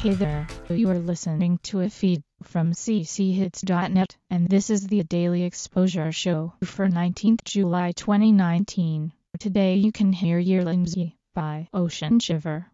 Hey there, you are listening to a feed from cchits.net, and this is the Daily Exposure Show for 19th July 2019. Today you can hear Yearlings by Ocean Shiver.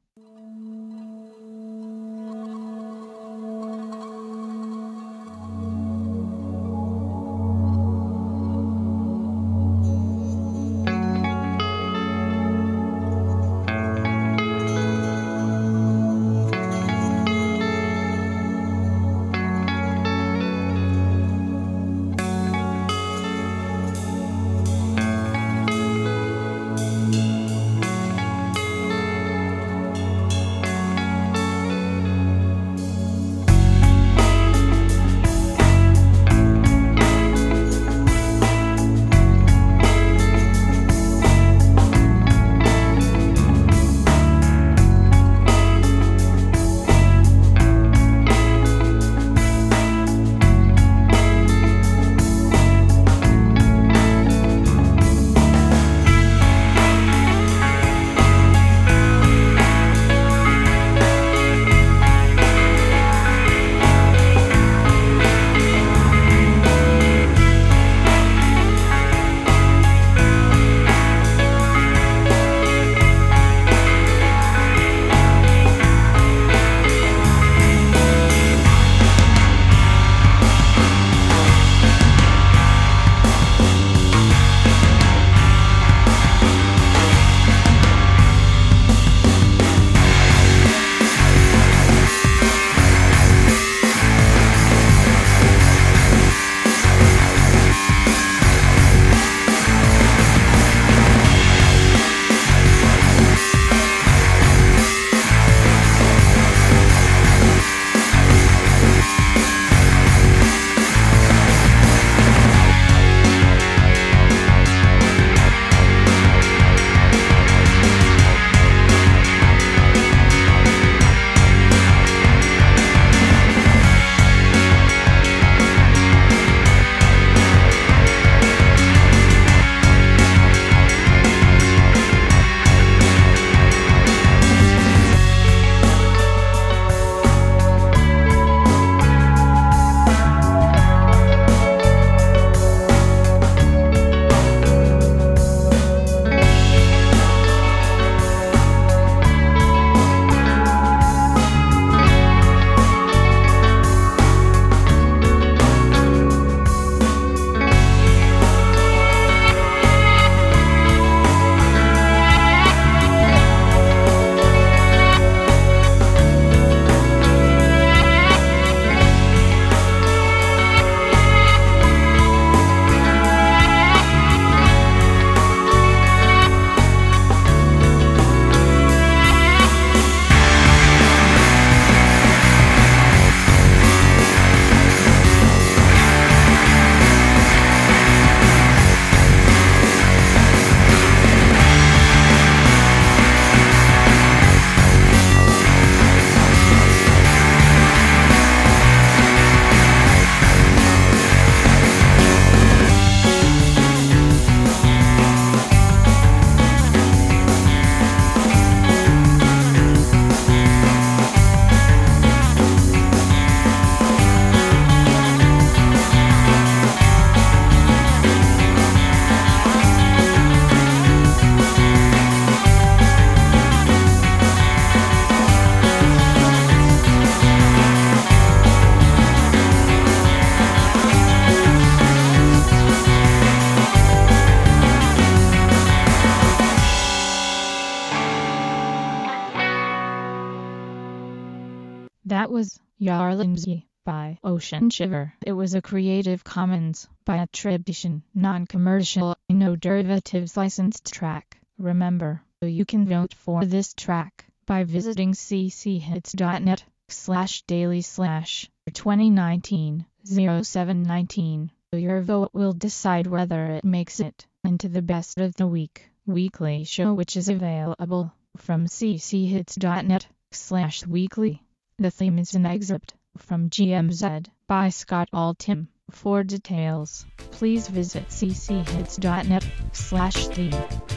That was Yearlings by Ocean Shiver. It was a Creative Commons by attribution, non-commercial, no derivatives licensed track. Remember, you can vote for this track by visiting cchits.net/daily/2019-0719. Your vote will decide whether it makes it into the Best of the Week weekly show, which is available from cchits.net/weekly. The theme is an excerpt from GMZ by Scott Altham. For details, please visit cchits.net/theme.